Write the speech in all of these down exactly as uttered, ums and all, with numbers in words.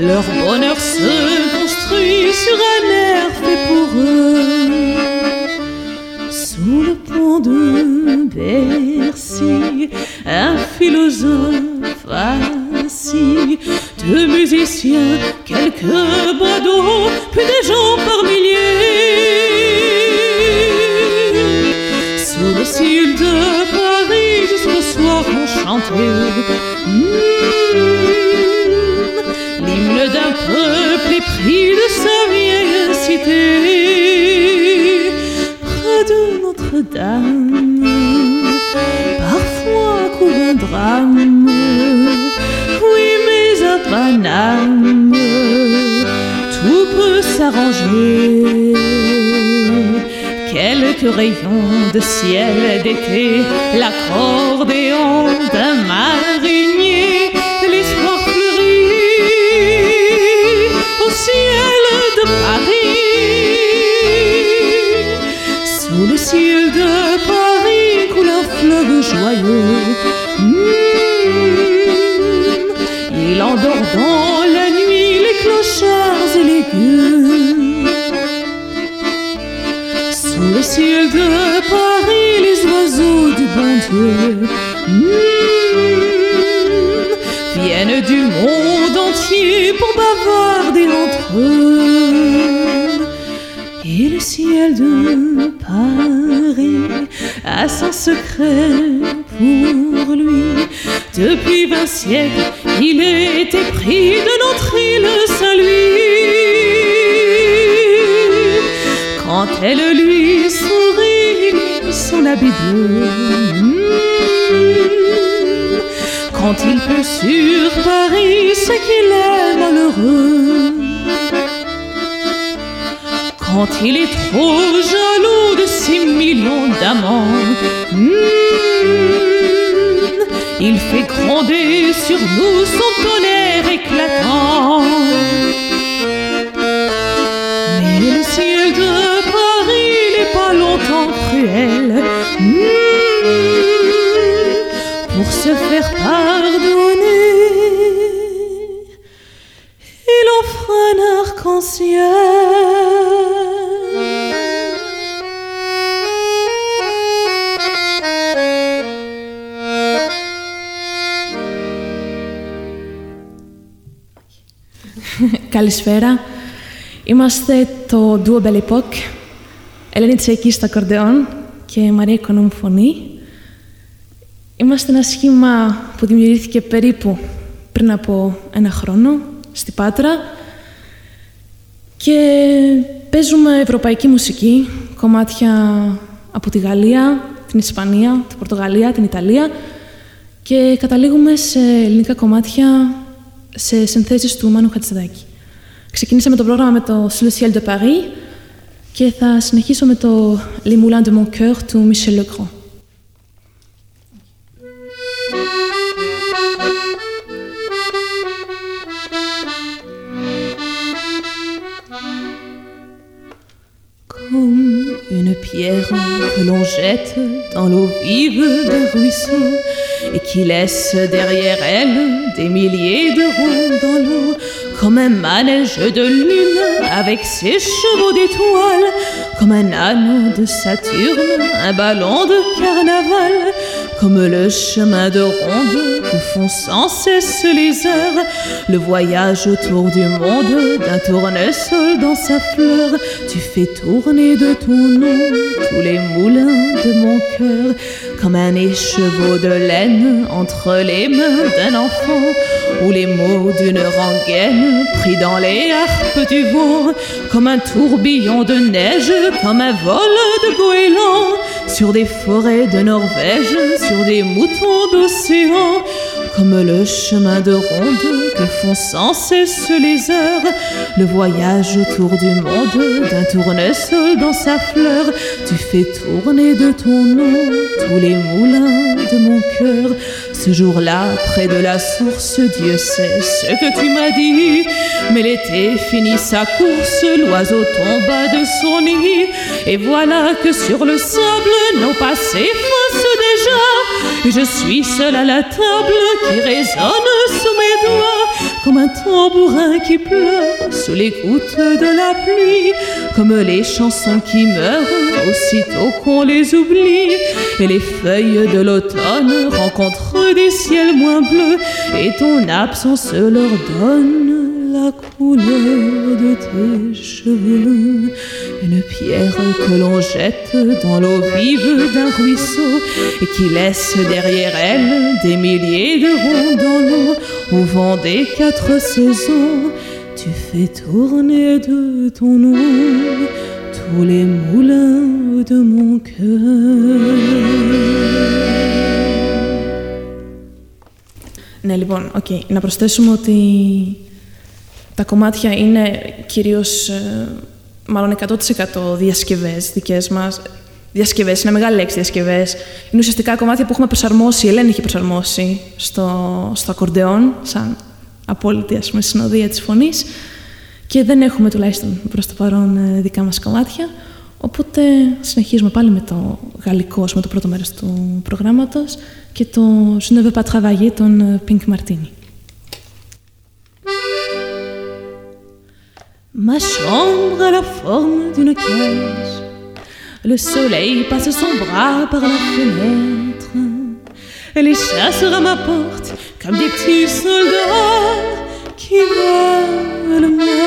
Leur bonheur se construit sur un air fait pour eux. Sous le pont de Bercy, un philosophe assis, deux musiciens, quelques badauds, puis des gens par milliers. Sous le ciel de Paris, jusqu'au soir on chantait mmh, l'hymne d'un peuple épris de sa vieille cité. Près de Notre-Dame, parfois coule un drame. Oui, mais à Paname, tout peut s'arranger. Quelques rayons de ciel d'été, l'accordéon d'un marinier, l'espoir fleurit au ciel de Paris. Sous le ciel de Paris coule un fleuve joyeux. Mmh, il endort dans la nuit les clochards et les gueux. Sous le ciel de Paris, les oiseaux du bon Dieu mmh, viennent du monde entier pour bavarder entre eux. Et le ciel de Paris a son secret pour lui. Depuis vingt siècles, il est épris de notre île Saint-Louis. Quand elle lui sourit, son habit bleu. Quand il pleut sur Paris, c'est qu'il est malheureux. Quand il est trop jaloux de six millions d'amants, il fait gronder sur nous son tonnerre éclatant. Mais le ciel de Paris n'est pas longtemps cruel. Mmh, pour se faire pardonner, il offre un arc-en-ciel. Καλησπέρα. Είμαστε το Duo Belle Époque, Ελένη Τσέκη στα ακορντεόν και Μαρία Οικονόμου φωνή. Είμαστε ένα σχήμα που δημιουργήθηκε περίπου πριν από ένα χρόνο στη Πάτρα και παίζουμε ευρωπαϊκή μουσική, κομμάτια από τη Γαλλία, την Ισπανία, την Πορτογαλία, την Ιταλία και καταλήγουμε σε ελληνικά κομμάτια, σε συνθέσεις του Μάνου Χατζηδάκη. Ξεκινήσαμε το πρόγραμμα με το Sous le ciel de Paris και θα συνεχίσω με το Les moulins de mon cœur του Michel Legrand. Comme une pierre que l'on jette dans l'eau vive d'un ruisseau et qui laisse derrière elle des milliers de ronds dans l'eau, comme un manège de lune avec ses chevaux d'étoiles, comme un anneau de Saturne, un ballon de carnaval, comme le chemin de ronde que font sans cesse les heures, le voyage autour du monde d'un tournesol dans sa fleur. Tu fais tourner de ton nom tous les moulins de mon cœur, comme un écheveau de laine entre les mains d'un enfant, ou les mots d'une rengaine pris dans les harpes du vent, comme un tourbillon de neige, comme un vol de goéland, sur des forêts de Norvège, sur des moutons d'océan, comme le chemin de ronde que font sans cesse les heures, le voyage autour du monde d'un tournesol dans sa fleur. Tu fais tourner de ton nom tous les moulins de mon cœur. Ce jour-là, près de la source, Dieu sait ce que tu m'as dit, mais l'été finit sa course, l'oiseau tomba de son nid, et voilà que sur le sable nos pas s'effacent déjà, et je suis seule à la table qui résonne sous mes doigts. comme un tambourin qui pleure sous les gouttes de la pluie, comme les chansons qui meurent aussitôt qu'on les oublie, et les feuilles de l'automne rencontrent des ciels moins bleus, et ton absence leur donne la couleur de tes cheveux. Une pierre que l'on jette dans l'eau vive d'un ruisseau et qui laisse derrière elle des milliers de ronds dans l'eau. Au vent des quatre saisons, tu fais tourner de ton nom tous les moulins de mon cœur. Ναι, λοιπόν, okay. Να προσθέσουμε ότι τα κομμάτια είναι κυρίως, μάλλον εκατό τοις εκατό διασκευές δικές μας. Διασκευές, είναι μεγάλη λέξη διασκευές. Είναι ουσιαστικά κομμάτια που έχουμε προσαρμόσει, η Ελένη έχει προσαρμόσει στο, στο ακορντεόν, σαν απόλυτη, ας πούμε, συνοδεία της φωνής. Και δεν έχουμε τουλάχιστον προς το παρόν δικά μας κομμάτια. Οπότε συνεχίζουμε πάλι με το γαλλικό, με το πρώτο μέρος του προγράμματος και το Je ne veux pas travailler των Pink Martini. Ma chambre a la forme d'une cage. Le soleil passe son bras par la fenêtre. Les chats à ma porte comme des petits soldats qui veulent me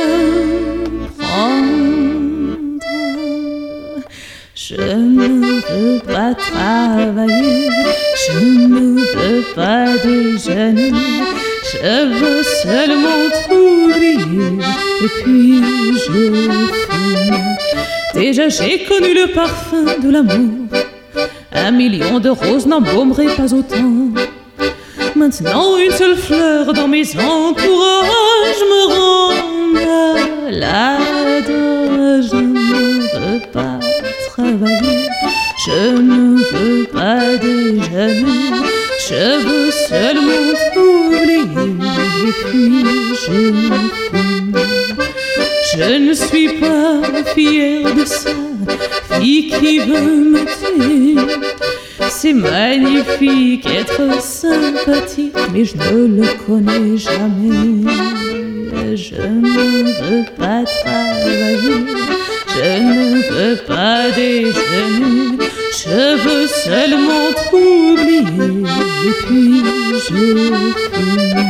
prendre. Je ne veux pas travailler, je ne veux pas déjeuner. Je veux seulement t'oublier et puis je fume. Déjà j'ai connu le parfum de l'amour. Un million de roses n'embaumeraient pas autant. Maintenant une seule fleur dans mes entourages me rend malade. Je ne veux pas travailler, je ne veux pas déjeuner. Je veux seulement t'oublier et puis je fume. Je ne suis pas fière de ça, fille qui veut me tuer. C'est magnifique être sympathique, mais je ne le connais jamais. Je ne veux pas travailler, je ne veux pas déjeuner. Je veux seulement t'oublier et puis je fume.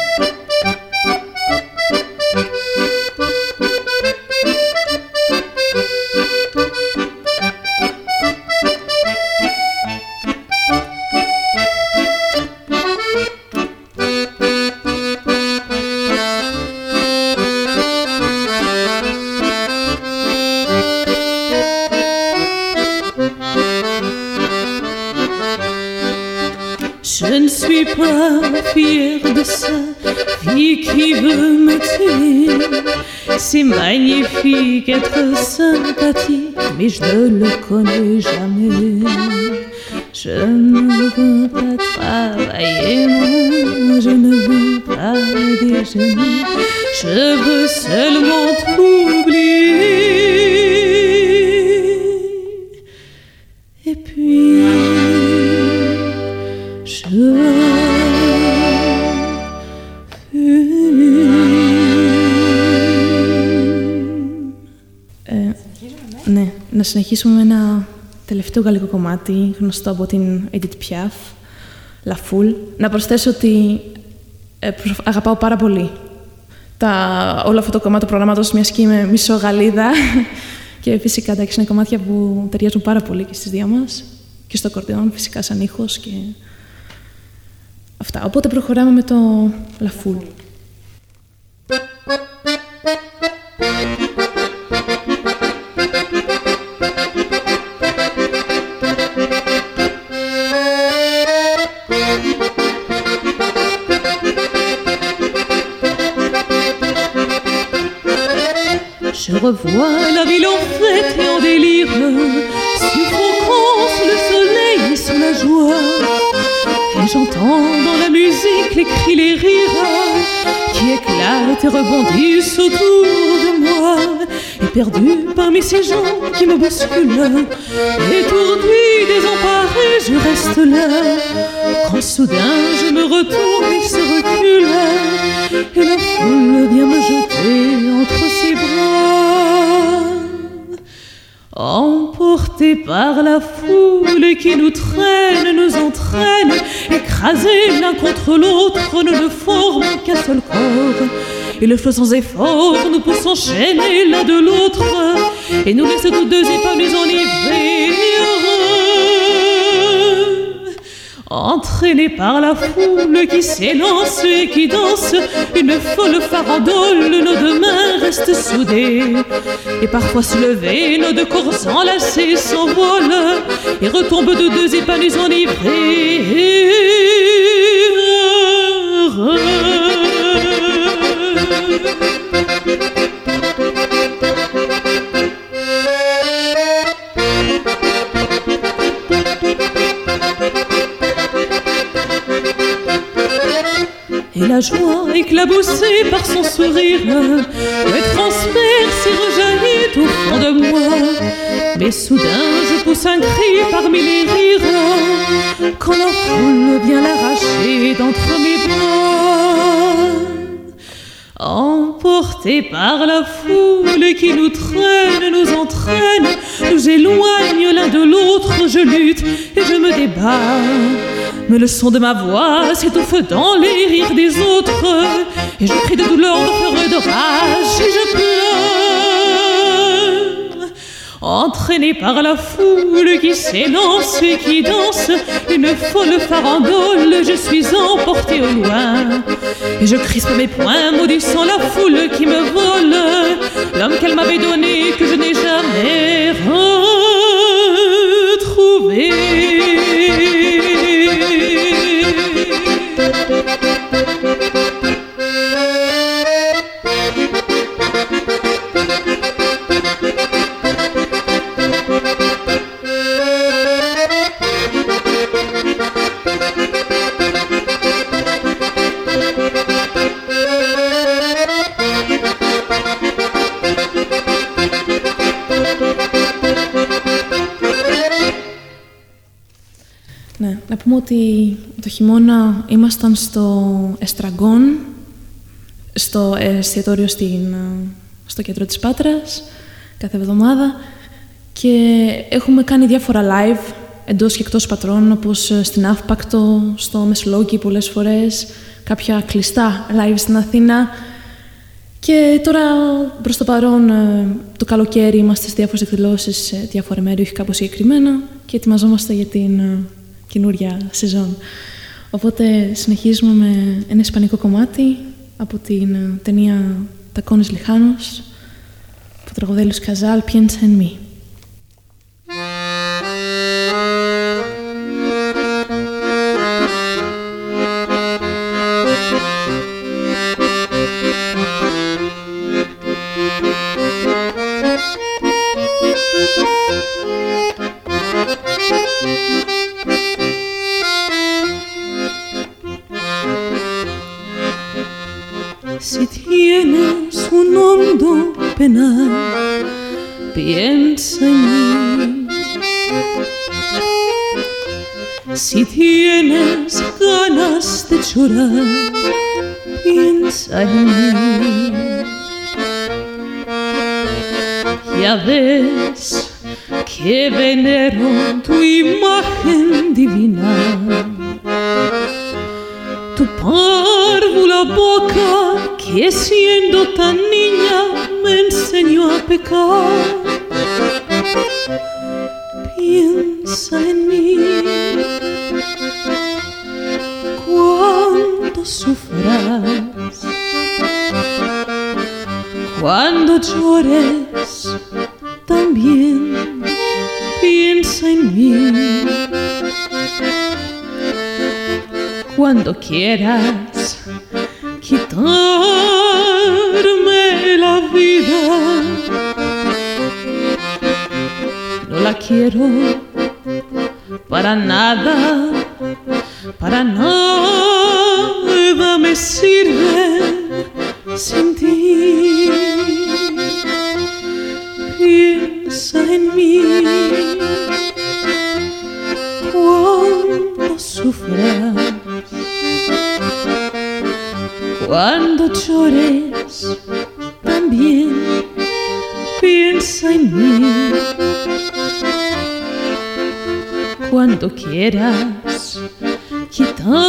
Je ne suis pas fière de ça, fille qui veut me tuer. C'est magnifique être sympathique, mais je ne le connais jamais. Je ne veux pas travailler, non, je ne veux pas déjeuner. Je veux seulement t'oublier. Et puis je ε, ναι, να συνεχίσουμε με ένα τελευταίο γαλλικό κομμάτι, γνωστό από την Edith Piaf, La Foule. Να προσθέσω ότι ε, αγαπάω πάρα πολύ τα, όλο αυτό το κομμάτι του προγράμματος, μιας και είμαι μισό Γαλλίδα. Και φυσικά, εντάξει, είναι κομμάτια που ταιριάζουν πάρα πολύ και στις δύο μας. Και στο ακορντεόν, φυσικά, σαν ήχος και αυτά. Οπότε προχωράμε με το La Foule. Je revois la ville en fête et en délire, suffocant sous le soleil et sous la joie. Et j'entends dans la musique les cris, les rires qui éclatent et rebondissent autour de moi. Et perdu parmi ces gens qui me bousculent, étourdi, désemparé, je reste là. Quand soudain je me retourne et se recule, et la Emportés par la foule qui nous traîne, nous entraîne, écrasés l'un contre l'autre, nous ne formons qu'un seul corps. Et le flot sans effort nous pousse enchaîner l'un de l'autre et nous laisse tous deux épanouis enivrés. Entraînés par la foule qui s'élance et qui danse une folle farandole, nos deux mains restent soudées. Et parfois soulevés, nos deux corps enlacés s'envolent et retombent de deux épanouis enivrés. Et la joie éclaboussée par son sourire me transperce et rejaillit au fond de moi. Mais soudain je pousse un cri parmi les rires quand la foule vient l'arracher d'entre mes bras. Emportés par la foule qui nous traîne, nous entraîne, nous éloigne l'un de l'autre, je lutte et je me débat. Mais le son de ma voix s'étouffe dans les rires des autres et je crie de douleur, de peur et de rage et je pleure. Entraîné par la foule qui s'élance et qui danse une folle farandole, je suis emporté au loin et je crispe mes poings maudissant la foule qui me vole l'homme qu'elle m'avait donné que je n'ai jamais retrouvé. Ναι, να πούμε ότι το χειμώνα ήμασταν στο Εστραγκόν, στο εστιατόριο στην, στο κέντρο της Πάτρας, κάθε εβδομάδα και έχουμε κάνει διάφορα live εντός και εκτός Πατρών, όπως στην Αύπακτο, στο Μεσολόγγι πολλές φορές, κάποια κλειστά live στην Αθήνα. Και τώρα, προς το παρόν, το καλοκαίρι είμαστε στις διάφορες εκδηλώσεις σε διάφορα μέρη, όχι κάπως συγκεκριμένα, και ετοιμαζόμαστε για την καινούρια σεζόν. Οπότε συνεχίζουμε με ένα ισπανικό κομμάτι από την ταινία Tacones Lejanos, που τραγουδάει Luis Casal, Piensa en mí. Si tienes un hondo penal, piensa en mí. Si tienes ganas de llorar, piensa en mí. Ya ves que venero tu imagen divina, tu párvula boca que siendo tan niña me enseñó a pecar. Piensa en mí cuando sufras, cuando llores también piensa en mí. Cuando quieras quitarme la vida, no la quiero para nada, para nada me sirve sin ti. Piensa en mí cuando sufras, cuando llores también piensa en mí. cuando quieras quitarme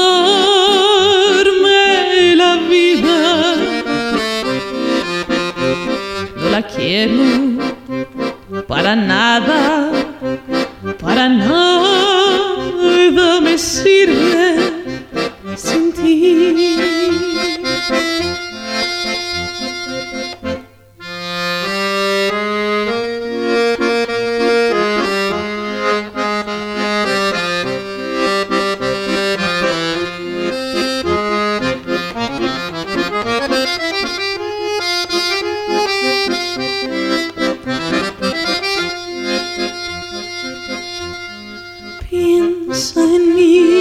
la vida. No la quiero para nada, para nada me sirve sin ti. Piensa en mí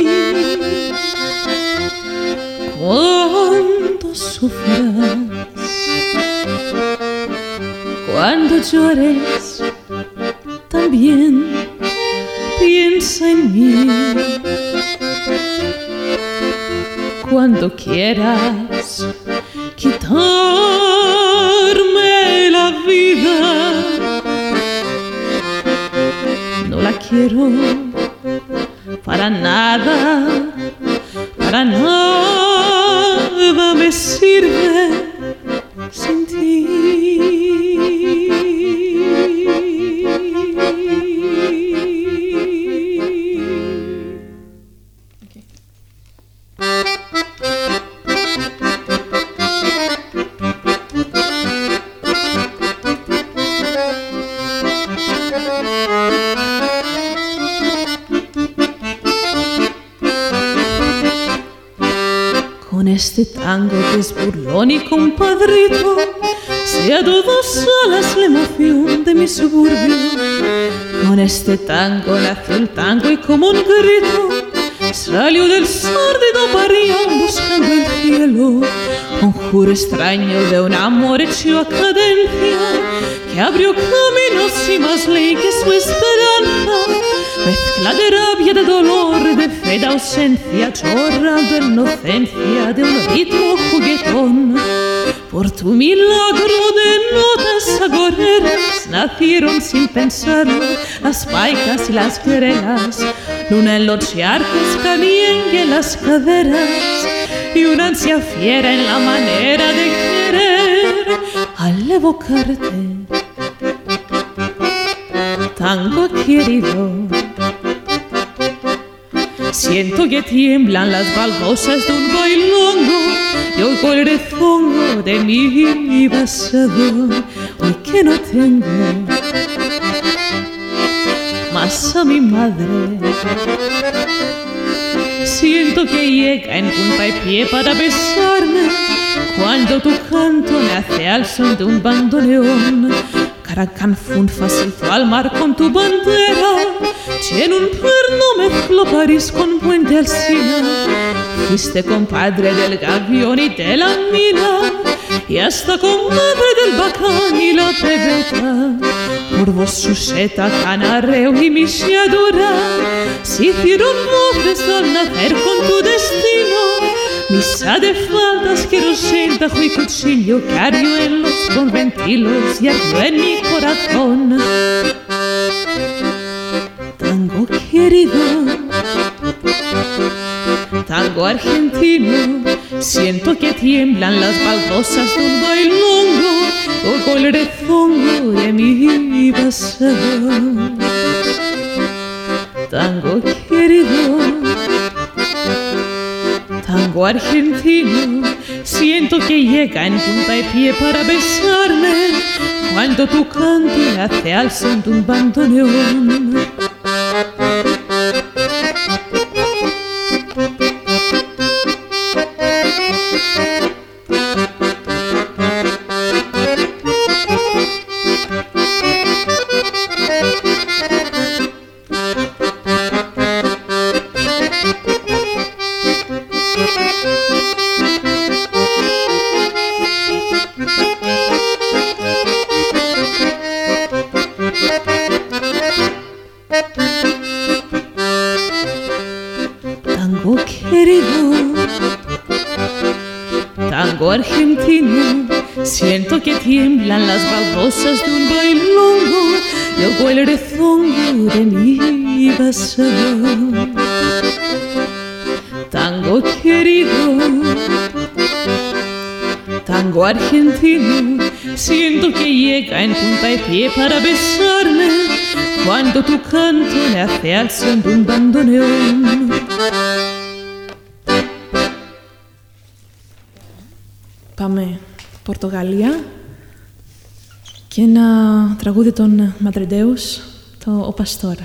cuando sufras, cuando llores, también piensa en mí. Cuando quieras quitarme la vida, no la quiero para nada, para nada me sirve sin ti. Con este tango que es burlón y compadrito, se a todos alas la emoción de mi suburbio. Con este tango nació el tango y como un grito salió del sórdido parión buscando el cielo. Conjuro extraño de un amor hecho a cadencia que abrió caminos y más ley que su esperanza. Mezcla de rabia, de dolor, de fe, de ausencia, chorrando en inocencia de un ritmo juguetón. Por tu milagro de notas agoreras nacieron sin pensarlo las paicas y las querelas. Luna en los charcos caliente en las caderas y una ansia fiera en la manera de querer al evocarte. Tango querido, siento que tiemblan las baldosas de un bailongo y oigo el rezongo de mi pasado. Hoy que no tengo más a mi madre, siento que llega en punta y pie para besarme cuando tu canto me hace al son de un bandoneón. Caracán facilitó al mar con tu bandera, y en un perno mezcló París con Puente Alsina. Fuiste compadre del gavión y de la mina, y hasta comadre del bacán y la pebeta. Por vos Suseta, Canarreo y Michiadura se hicieron nobles al nacer con tu destino. Misa de faldas que rosentajo y cuchillo que ardió en los conventilos y ardió en mi corazón. Tango querido, tango argentino, siento que tiemblan las baldosas de un bailongo, oigo el rezongo de mi pasado. Tango querido, tango argentino, siento que llega en punta de pie para besarme cuando tu canto me hace al son de un bandoneón. Tango querido, tango argentino, siento que tiemblan las baldosas de un bailongo y oigo el rezongo de mi viva tango querido, tango argentino, siento que llega en punta y pie para besarme cuando tu canto le hace al son de un bandoneón. Πάμε Πορτογαλία και ένα τραγούδι των Madrideus, το «Ο Παστόρα».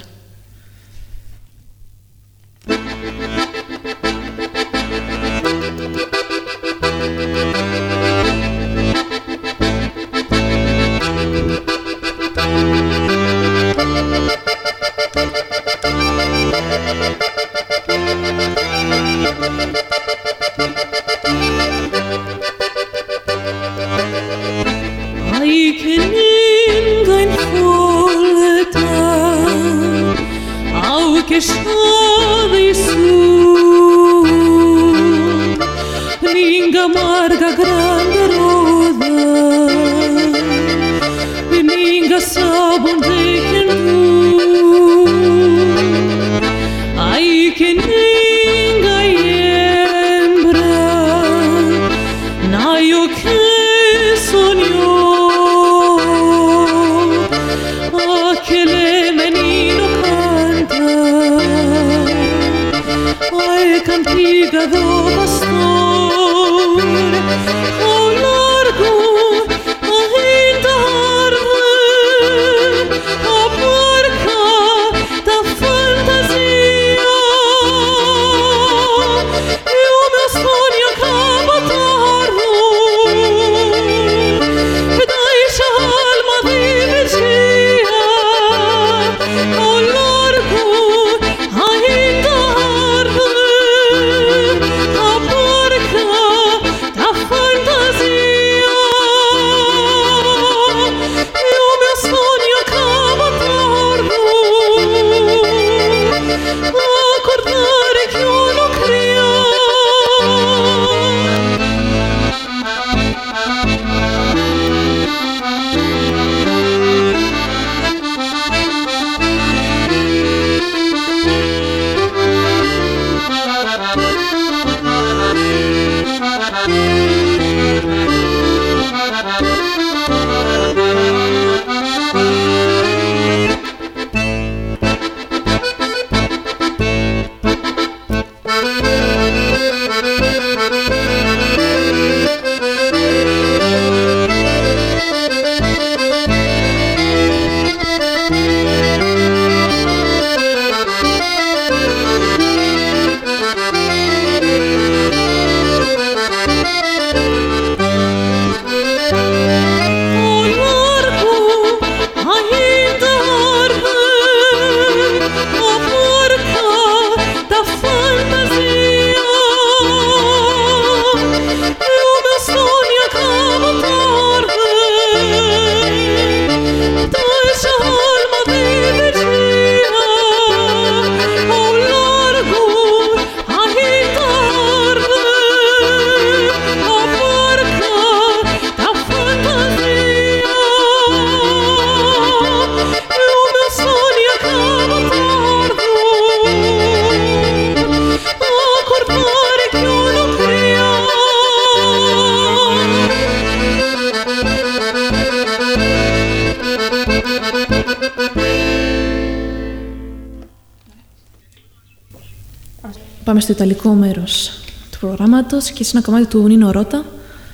Πάμε στο ιταλικό μέρος του προγράμματος και σε ένα κομμάτι του Νίνο Ρώτα,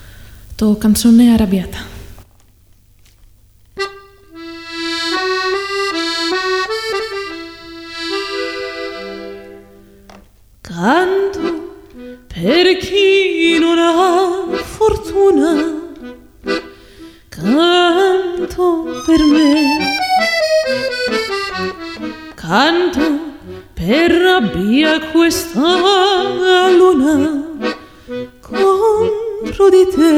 το Canzone Arrabbiata. Canto per chi non ha fortuna, canto per me, canto per rabbia questa luna contro di te,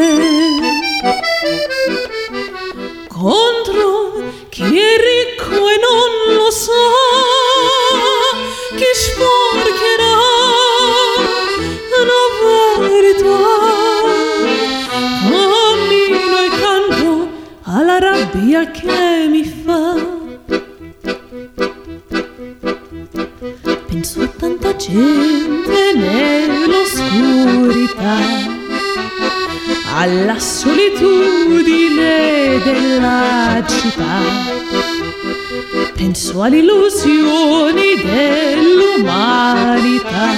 contro chi è ricco e non lo sa, chi sporcherà la verità. Cammino e canto alla rabbia che mi fa. alla solitudine della città. Penso alle illusioni dell'umanità,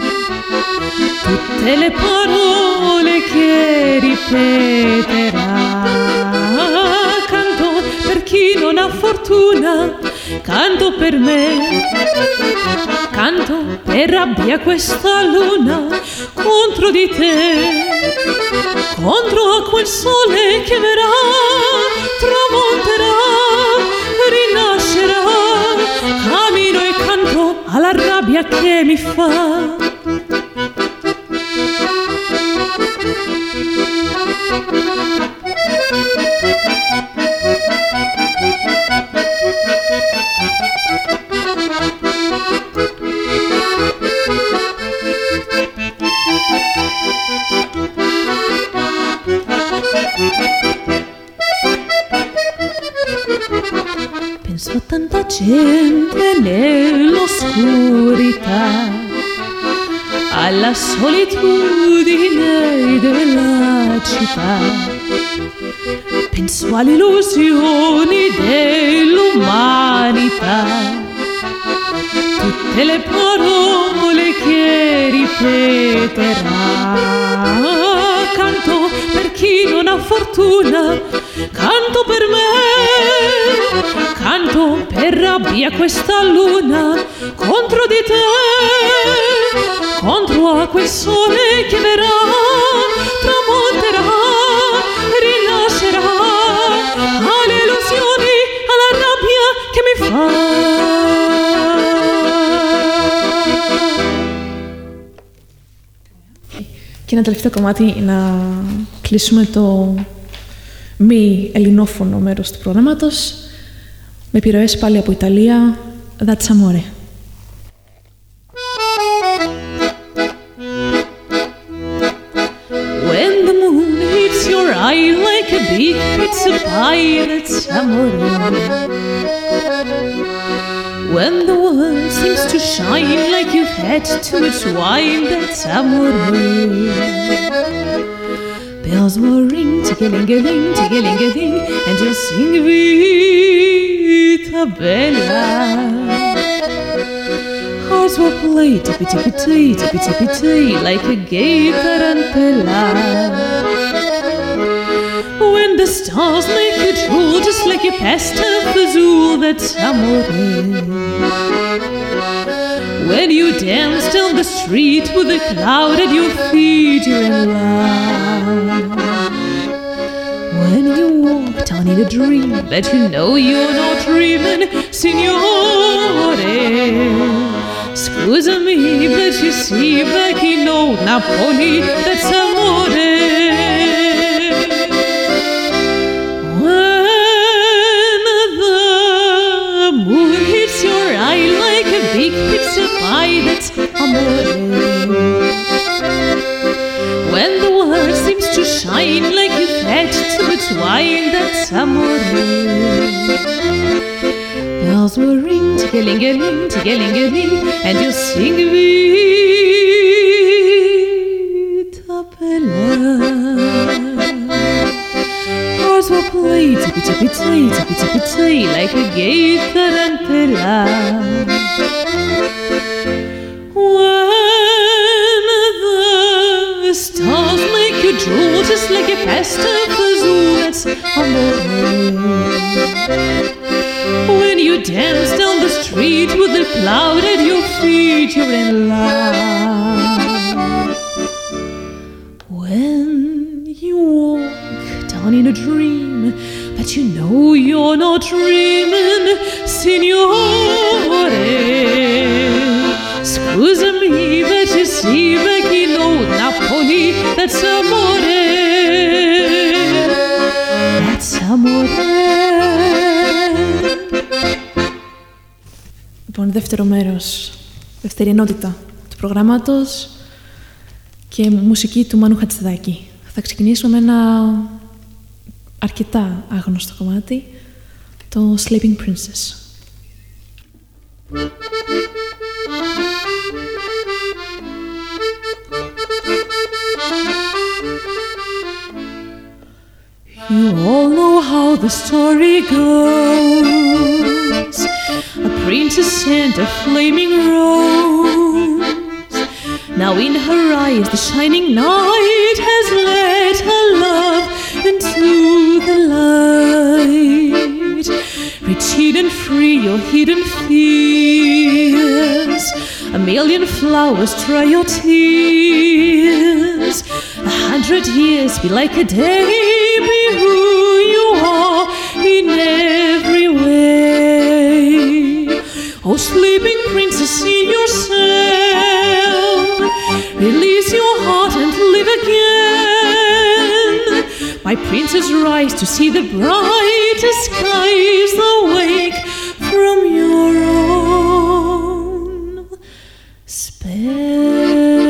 tutte le parole che ripeterà. Canto per chi non ha fortuna, canto per me, canto per rabbia questa luna contro di te, contro a quel sole che verrà, tramonterà, rinascerà. Cammino e canto alla rabbia che mi fa. Penso a tanta gente nell'oscurità, alla solitudine della città. Penso alle illusioni dell'umanità, tutte le parole che ripeterà. Canto per chi non ha fortuna, canto per me, canto per rabbia questa luna contro di te, contro a quel sole che verrà, tramonterà, rinascerà, alle illusioni, alla rabbia che mi fa. Και ένα τελευταίο κομμάτι να κλείσουμε το μη ελληνόφωνο μέρος του προγράμματος με επιρροές πάλι από Ιταλία, That's Amore. When the moon hits your eye like a big pizza pie, that's amore. When the world seems to shine like you've had too much wine, that's amore. Bells will ring, tigga-ling-a-ling, tigga-ling-a-ling, and you'll sing Vita Bella. Hearts will play tippy-tippy-tee, tippy-tippy-tee, like a gay tarantella. When the stars make you drool, just like a pasta fazool, that's amore. When you dance down the street with a cloud at your feet, you're in love. When you walk down in a dream that you know you're not dreaming, signore. Scusa me, but you see, Becky, no, Napoli, that's amore. When the moon hits your eye like a big pizza pie, that's amore. When the world seems to shine like you've had too much wine, that's amore. Bells will ring, tigga-ling-a-ling, tigga-ling-a-ling, and you'll sing Vita Bella. Hearts will play tippy-tippy-tee, tippy-tippy-tee, like a gay tarantella. When the stars make you drool, just like a pasta fazool, that's amore. When you dance down the street with a cloud at your feet, you're in love. When you walk down in a dream, but you know you're not dreaming, signore. Scusa me, but you see, Becky, no, Napoli, that's amore. That's amore. Λοιπόν, δεύτερο μέρος, δεύτερη ενότητα του προγράμματος και μουσική του Μάνου Χατζηδάκη. Θα ξεκινήσουμε με ένα αρκετά άγνωστο κομμάτι, το Sleeping Princess. You all know how the story goes. A princess and a flaming rose. Now in her eyes the shining night has led her love into the light. Reach hidden free your hidden fears. A million flowers dry your tears. A hundred years be like a day. Be who you are in every way. Oh, sleeping princess, see yourself. Release your heart and live again. My princess, rise to see the brightest skies awake from your own spell.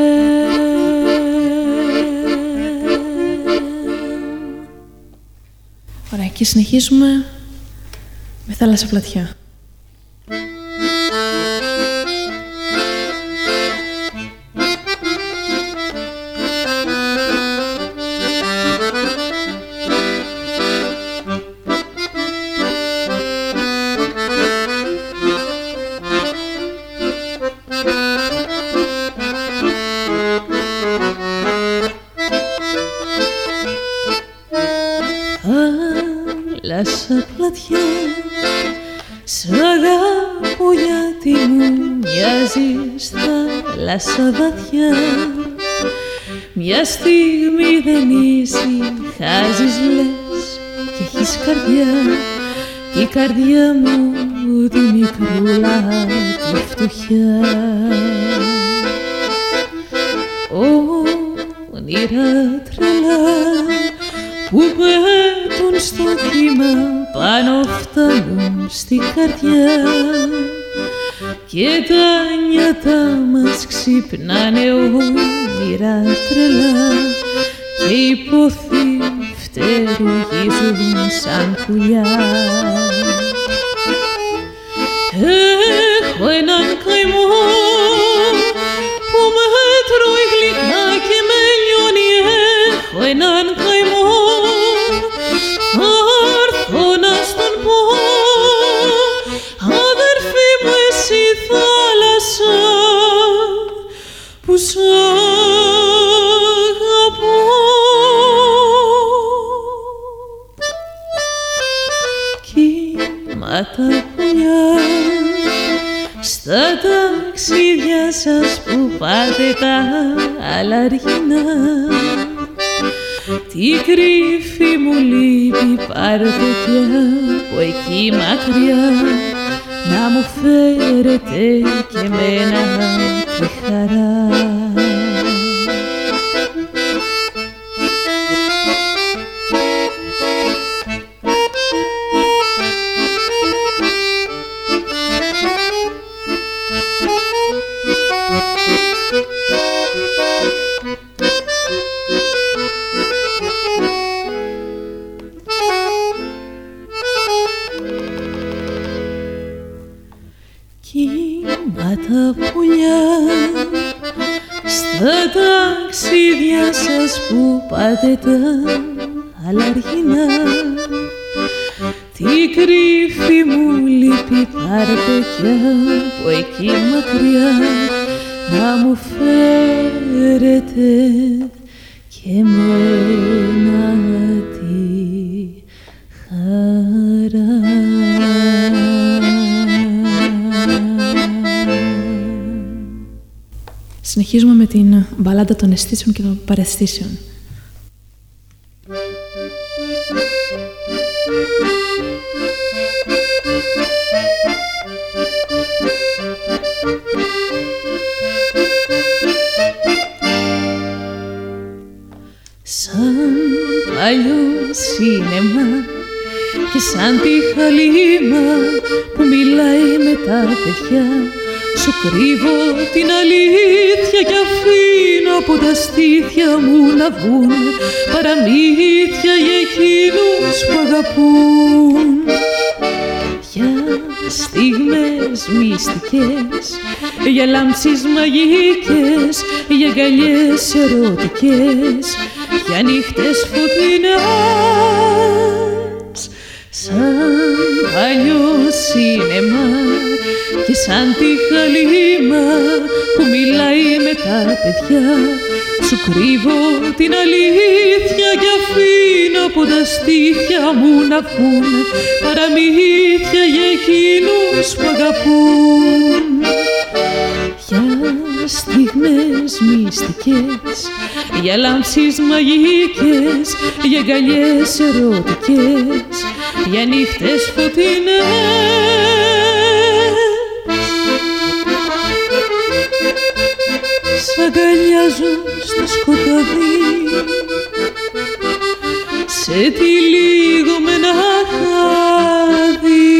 Ωραία, και συνεχίζουμε με θάλασσα πλατιά. Θάλασσα πλατιά, σ' αγαπώ γιατί μου μοιάζεις θάλασσα βαθιά. Μια στιγμή δεν ησυχάζεις λες και έχεις καρδιά. Κι η καρδιά μου τη μικρούλα τη φτωχιά. Όνειρα τρελά που πέτουν στο κύμα πάνω φτάνουν στη καρδιά. Και τα νιάτα μας ξυπνάνε όνειρα τρελά και οι πόθοι φτερουγίζουν σαν πουλιά. Έχω έναν καημό που με τρώει γλυκά και με λιώνει. Έχω έναν καημό, θα έρθω να στον πω. Αδερφή μου εσύ θάλασσα που σ' αγαπώ. Κύματα πουλιά στα ταξίδια σας που πάτε τα αλαργινά. Τι κρύφη μου λύπη πάρτε κι από εκεί μακριά, να μου φέρετε και εμένα τη χαρά. Κύματα πουλιά στα ταξίδια σας που πάτε τα αλαργινά. Τι κρύφη μου λύπη πάρτε κι από εκεί μακριά, να μου φέρετε και εμένα τη χαρά. Συνεχίζουμε με την μπαλάντα των αισθήσεων και των παραισθήσεων. Σαν παλιό σίνεμα και σαν τη χαλίμα που μιλάει με τα παιδιά, σου κρύβω την αλήθεια κι αφήνω από τα στήθια μου να βγουν παραμύθια για εκείνους που αγαπούν. Για στιγμές μυστικές, για λάμψεις μαγικές, για αγκαλιές ερωτικές, για νύχτες φωτεινές. αλήθεια. Σου κρύβω την αλήθεια κι αφήνω από τα στήθια μου να βγουν παραμύθια για εκείνους που αγαπούν. Για στιγμές μυστικές, για λάμψεις μαγικές, για αγκαλιές ερωτικές, για νύχτες φωτεινές. Σ' αγκαλιάζω στο σκοτάδι, σε τυλίγω με ένα χάδι.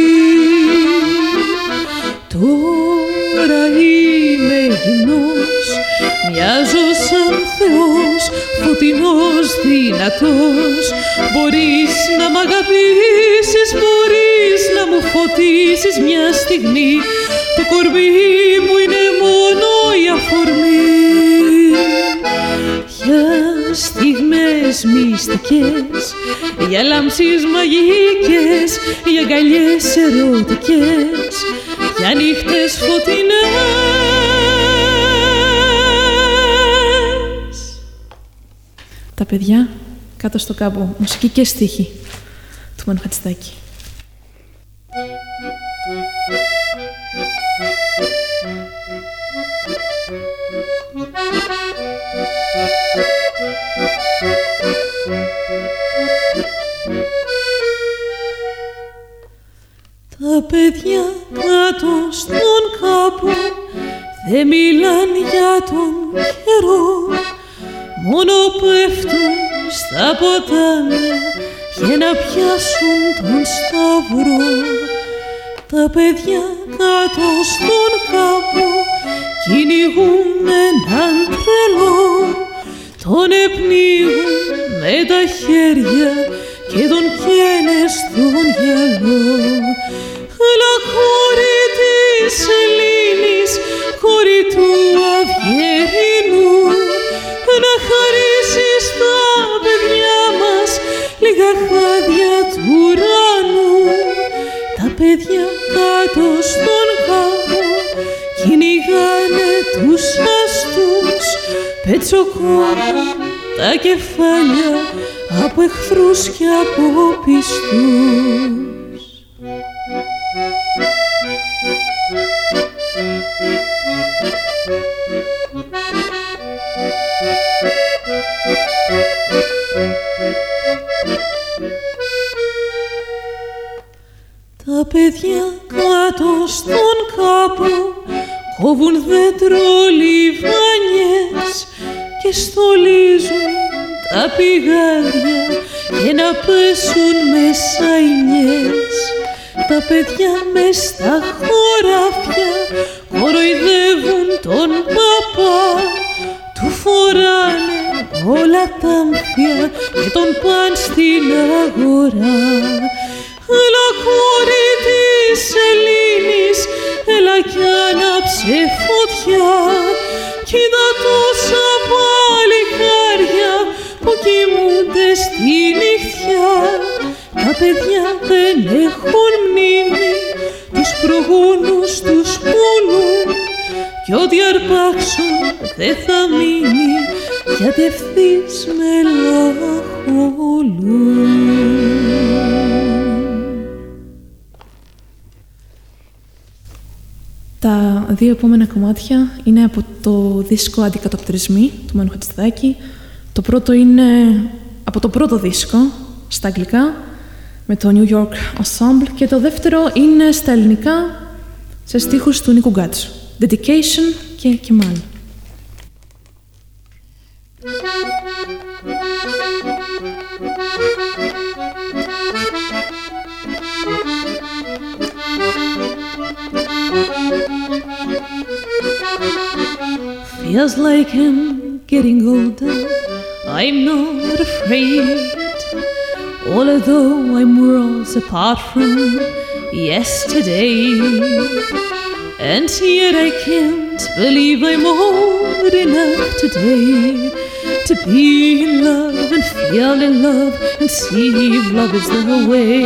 Τώρα είμαι γυμνός, μοιάζω σαν Θεός, φωτεινός, δυνατός. Μπορείς να μ' αγαπήσεις, μπορείς να μου φωτίσεις μια στιγμή. Το κορμί μου είναι μόνο η αφορμή. Για στιγμές μυστικές, για λάμψεις μαγικές, για αγκαλιές ερωτικές, για νύχτες φωτεινές. Τα παιδιά κάτω στο κάμπο, μουσική και στίχη του Μάνου Χατζηδάκη. Τα παιδιά κάτω στον κάμπο δεν μιλάν για τον καιρό, μόνο πέφτουν στα ποτάμια για να πιάσουν τον σταυρό. Τα παιδιά κάτω στον κάμπο κυνηγούν έναν τρελό, τον επνίγουν με τα χέρια και τον καίνε στον γυαλό. Έλα κόρη της Ελλήνης, κόρη του Αυγερινού, να χαρίσεις τα παιδιά μας λίγα χάδια του ουρανού. Τα παιδιά κάτω στον κάμπο κυνηγάνε τους αστούς, πετσοκόμουν τα κεφάλια από εχθρούς και από πιστούς. Τα παιδιά κάτω στον κάμπο κόβουν δέντρο λιβάνιες και στολίζουν τα πηγάδια και να πέσουν μέσα οι νιές. Τα παιδιά μες στα χωράφια κοροϊδεύουν τον παπά, του φοράνε όλα τα αμφιά και τον παν στην αγορά. Έλα κόρη της Ελλήνης, έλα κι άναψε φωτιά, κοίτα τόσα παλικάρια που κοιμούνται στη νυχτιά. Τα παιδιά δεν έχουν μνήμη, τους προγόνους τους πουλούν κι ό,τι αρπάξουν δεν θα μείνει γιατί ευθύς μελαγχολούν. Τα δύο επόμενα κομμάτια είναι από το δίσκο «Αντικατοπτρισμοί» του Μάνου Χατζηδάκη. Το πρώτο είναι από το πρώτο δίσκο, στα αγγλικά, με το New York Ensemble, και το δεύτερο είναι στα ελληνικά, σε στίχους του Νίκου Γκάτσου. Dedication και Κεμάλ. Feels like I'm getting older, I'm not afraid, although I'm worlds apart from yesterday. And yet I can't believe I'm old enough today to be in love and feel in love and see if love is the way.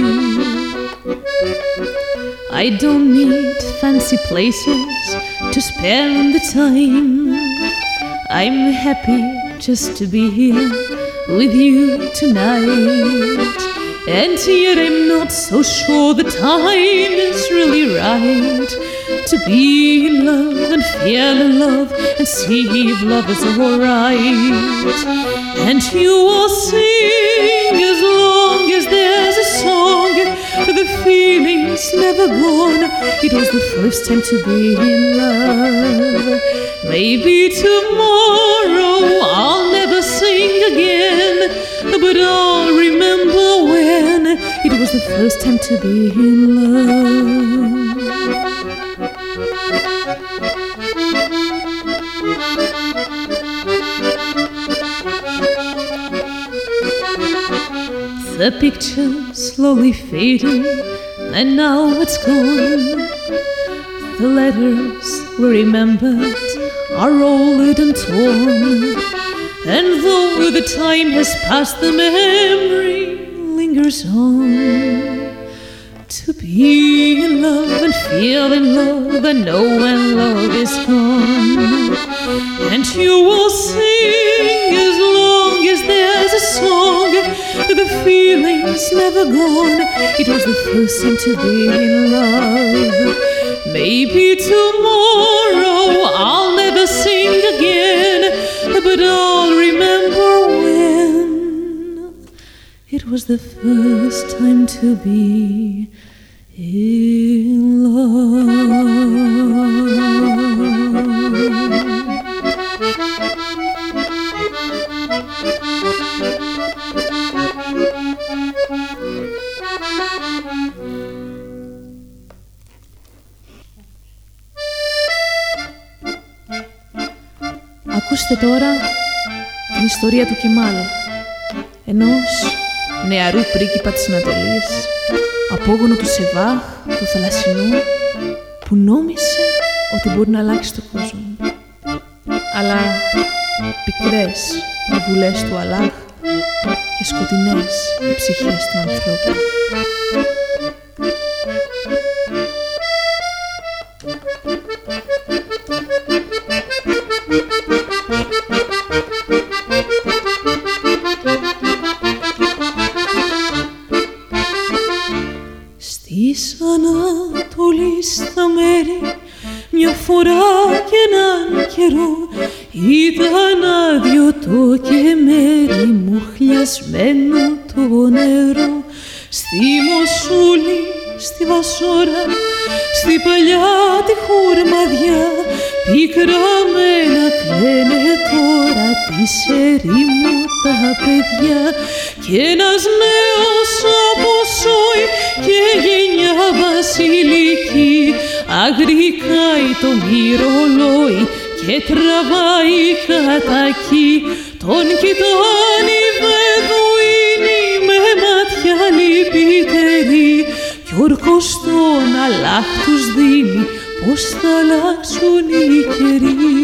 I don't need fancy places to spend the time. I'm happy just to be here with you tonight. And yet I'm not so sure the time is really right to be in love and feel in love and see if love is alright. And you will sing as long as there's a song, the feeling's never gone. It was the first time to be in love. Maybe tomorrow I'll never sing again, but I'll remember when it was the first time to be in love. The picture slowly faded, and now it's gone. The letters we remembered are old and torn, and though the time has passed, the memory lingers on. To be in love and feel in love and know when love is gone. And you will sing as long as there's a song, the feeling's never gone. It was the first time to be in love. Maybe tomorrow I'll never sing again, but I'll remember when it was the first time to be in love. Ακούστε τώρα την ιστορία του Κεμάλ, ενός νεαρού πρίγκιπα της Ανατολής, απόγονο του Σεβάχ, του θαλασσινού, που νόμισε ότι μπορεί να αλλάξει τον κόσμο. Αλλά πικρές οι βουλές του Αλλάχ και σκοτεινές οι ψυχές των ανθρώπων. Της Ανατολής στα μέρη μια φορά και έναν καιρό ήταν άδειο το κεμέρι μου, χλιασμένο το νερό. Στη Μοσούλη, στη Βασόρα, στη παλιά τη χουρμαδιά, πικραμένα κλαίνε τώρα της ερήμου τα παιδιά. Κι ένας νέος από Σόι και γενιά βασιλική αγρικάει το μυρολόι και τραβάει κατακί. Τον κοιτάνε οι Βεδουίνοι με μάτια λυπητερή κι ο όρκος τον Αλλάχ τους δίνει πως θα αλλάξουν οι καιροί.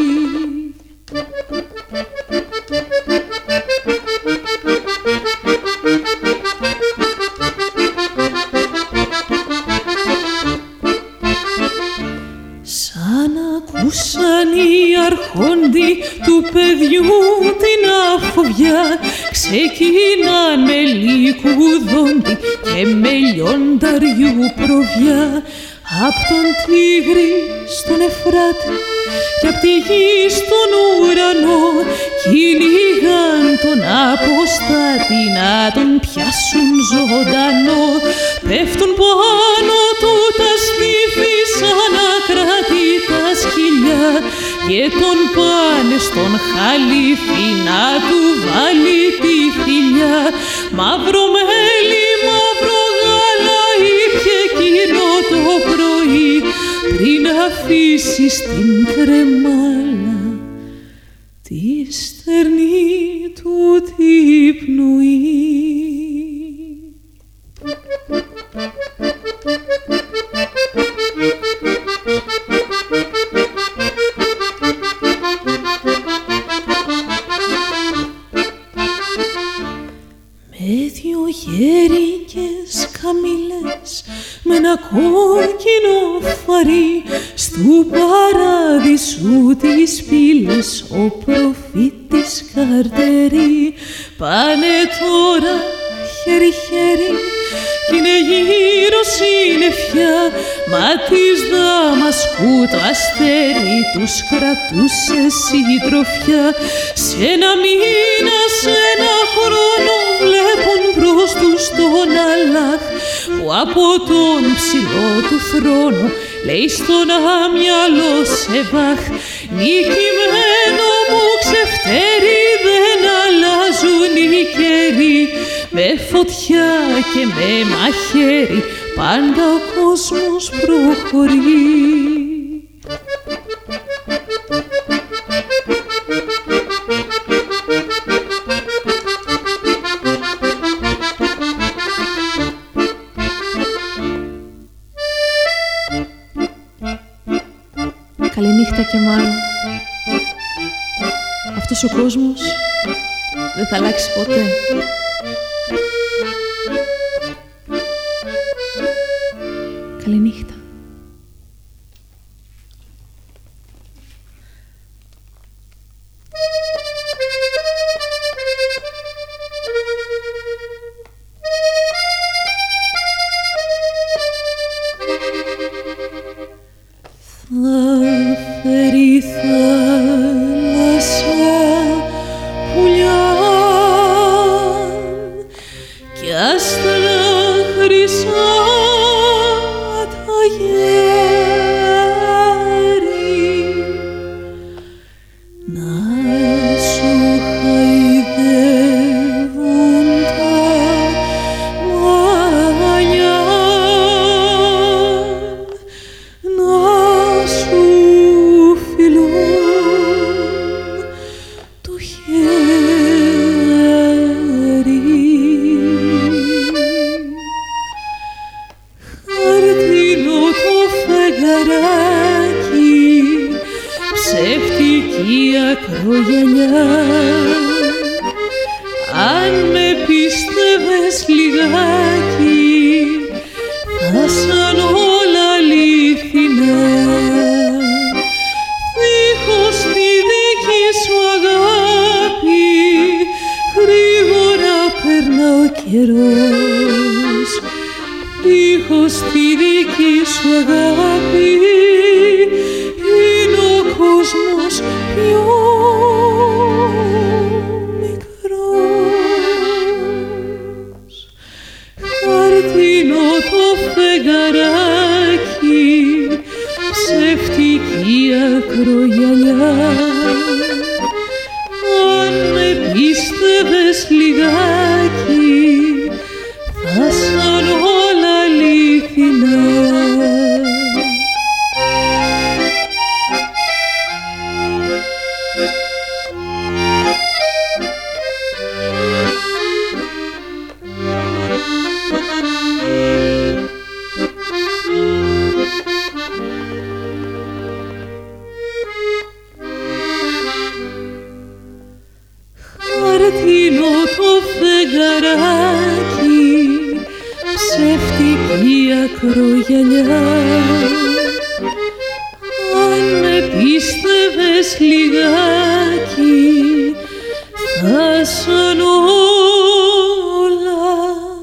Σαν ακούσαν οι αρχόντοι του παιδιού την αφοβιά, ξεκινάν με λικουδόντι και με λιονταριού προβιά. Απ' τον Τίγρη στον Εφράτη κι απ' τη γη στον ουρανό κυνηγάν τον αποστάτη να τον πιάσουν ζωντανό. Πέφτουν πάνω του τα στήφη σαν ακρατήτα σκυλιά και τον πάνε στον χαλίφι να του βάλει τη φιλιά. Μαύρο μέλι, μαύρο γάλα ήπιε εκείνο το πρωί πριν αφήσει στην κρεμάλα τη στερνή του την πνοή. Με δυο γέρικες καμήλες με ένα κόκκινο φαρί στου παράδεισου τις πύλες ο προφήτης Καρτερί. Πάνε τώρα χέρι-χέρι κι είναι γύρω συννεφιά, μα της Δαμασκού το αστέρι τους κρατούσε συντροφιά. Σ' ένα μήνα, σ' ένα χρόνο βλέπουν μπρος τους τον Αλλάχ, που από τον ψηλό του θρόνο λέει στον άμυαλο Σεβάχ, νικημένο μου ξεφτέρι, δεν αλλάζουν οι καιροί, με φωτιά και με μαχαίρι πάντα ο κόσμος προχωρεί. Καληνύχτα και μάλλον. Αυτός ο κόσμος δεν θα αλλάξει ποτέ. Καληνύχτα. Θα φέρει θάλασσα πουλιά κι άστρα χρυσά τα γέρι, να σου χαϊδεύουν τα μαλλιά, να σου φιλούν το χέρι. Χαρτινό το φεγγαράκι, ψεύτικη ακρογιαλιά, αν με πίστευες λιγάκι θα σαν όλα αλήθινα. Δίχως τη δική σου αγάπη γρήγορα περνά ο καιρός, δίχως τη δική σου αγάπη είναι ο κόσμος πιο μικρός. Χαρτινό το φεγγαράκι, ψεύτικη ακρογιαλιά, αν με πίστευες λιγάκι θα σαν όλα αλήθινα. Χαρτινό το φεγγαράκι, ψεύτικη ακρογιαλιά, αν με πίστευες λιγάκι θα σαν όλα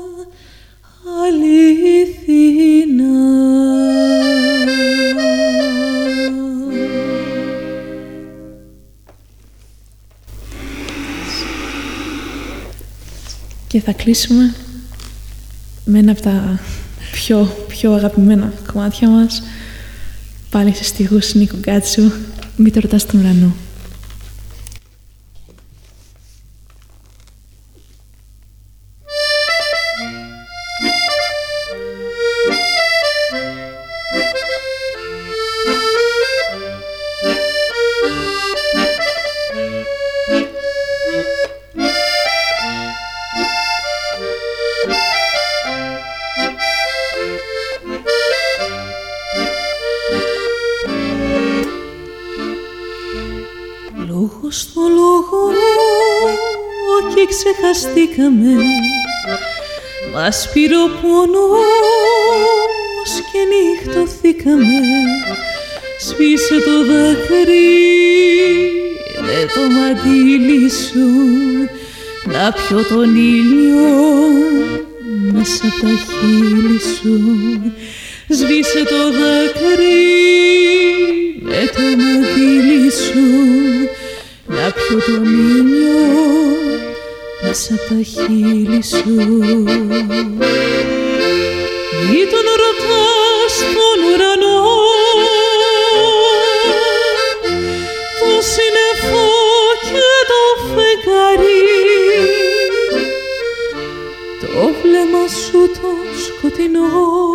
αλήθινα. Και θα κλείσουμε με ένα από τα πιο, πιο αγαπημένα κομμάτια μας, πάλι σε στίχους Νίκο Γκάτσου, «Μη το ρωτάς τον ουρανό». Λόγο στο λόγο και ξεχαστήκαμε μας πήρε ο πόνος και νυχτωθήκαμε. Σβήσε το δάκρυ με το μαντίλι σου, να πιω τον ήλιο μέσα απ' τα χείλη σου. Σβήσε το δάκρυ με το μαντίλι σου, να πιω τον ήλιο μέσα απ' τα χείλη σου. Μη τον ρωτάς τον ουρανό, το σύννεφο και το φεγγάρι, το βλέμμα σου το σκοτεινό,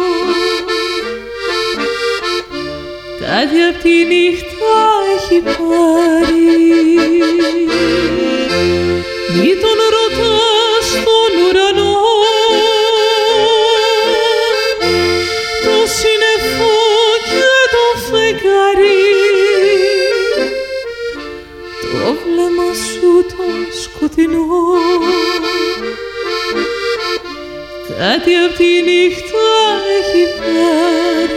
κάτι απ' τη νύχτα έχει πάρει. Μη τον ρωτάς τον ουρανό, το σύννεφο και το φεγγάρι, το βλέμμα σου το σκοτεινό, κάτι απ' τη νύχτα έχει πάρει.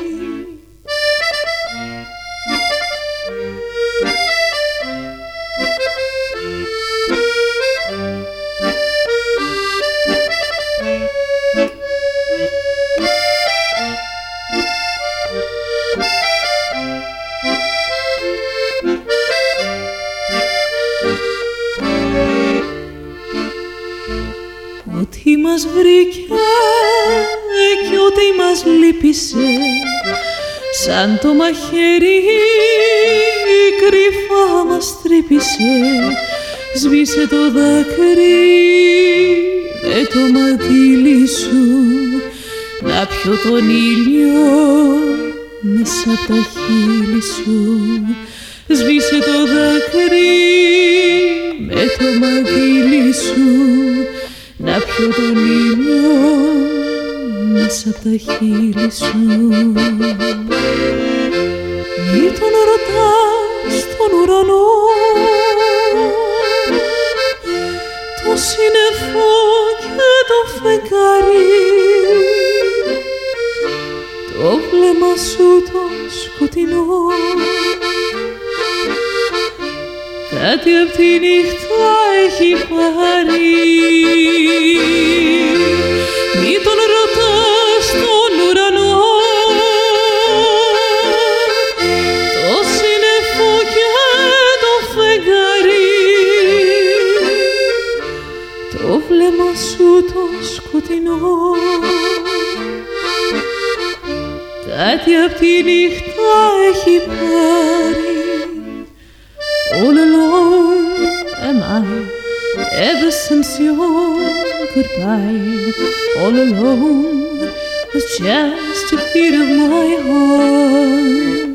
Ό,τι μας βρήκε και ό,τι μας λύπησε, σαν το μαχαίρι κρυφά μας τρύπησε. Σβήσε το δάκρυ με το μαντίλι σου, να πιω τον ήλιο μέσα απ' τα χείλη σου. Σβήσε το δάκρυ με το μαντίλι σου, να πιω τον ήλιο μέσα απ' τα χείλη σου. Μη τον ρωτάς τον ουρανό, το σύννεφο και το φεγγάρι, το βλέμμα σου το σκοτεινό, κάτι απ' τη νύχτα έχει πάρει. Μη τον ρωτάς τον ουρανό, το σύννεφο και το φεγγάρι, το βλέμμα σου το σκοτεινό, κάτι απ' τη νύχτα έχει πάρει. All alone am I, ever since your goodbye. All alone with just a beat of my heart.